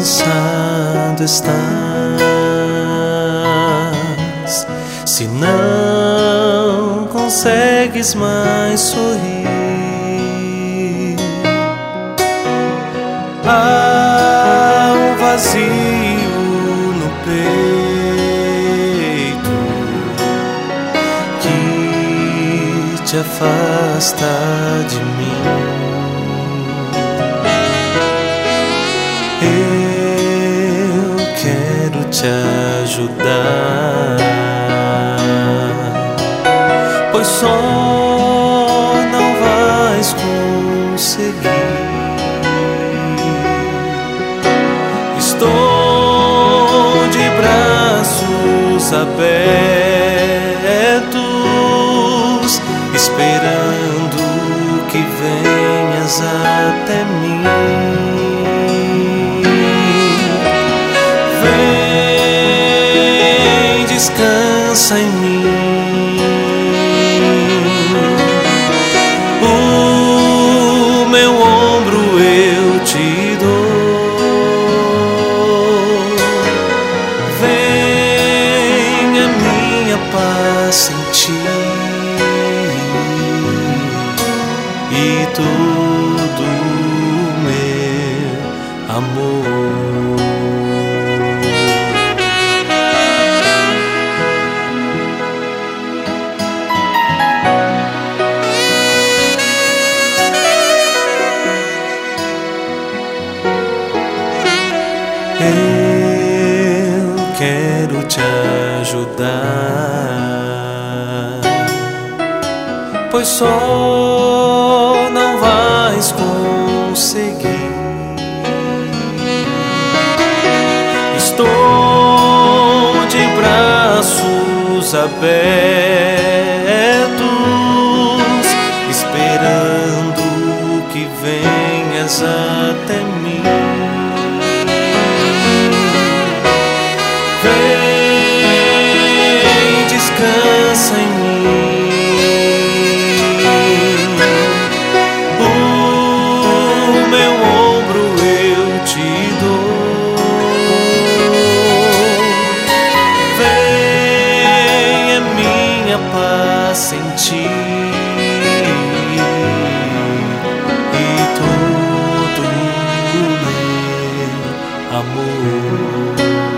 cansado estás, se não consegues mais sorrir, há um vazio no peito que te afasta de mim. Eu quero te ajudar, pois só não vais conseguir. Estou de braços abertos, esperando que venhas até mim. Vem, descansa em mim. O meu ombro eu te dou. Vem a minha paz sentir, e tudo meu amor. Eu quero te ajudar, pois só não vais conseguir. Estou de braços abertos, esperando que venhas até mim. Vem, descansa em mim. O meu ombro eu te dou. Vem a minha paz sentir, e todo meu amor.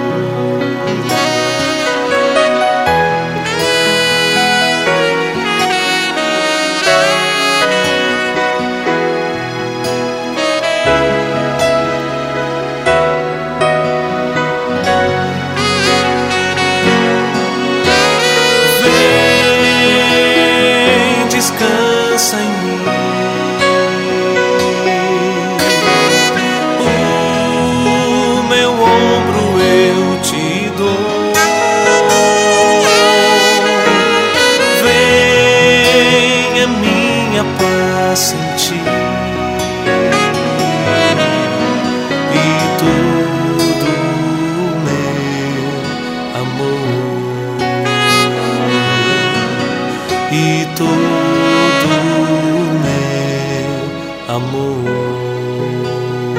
Descansa em mim. O meu ombro eu te dou. Vem a minha paz sentir, e todo meu amor, e todo meu amor,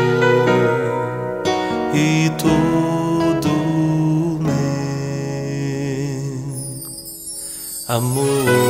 e todo meu amor.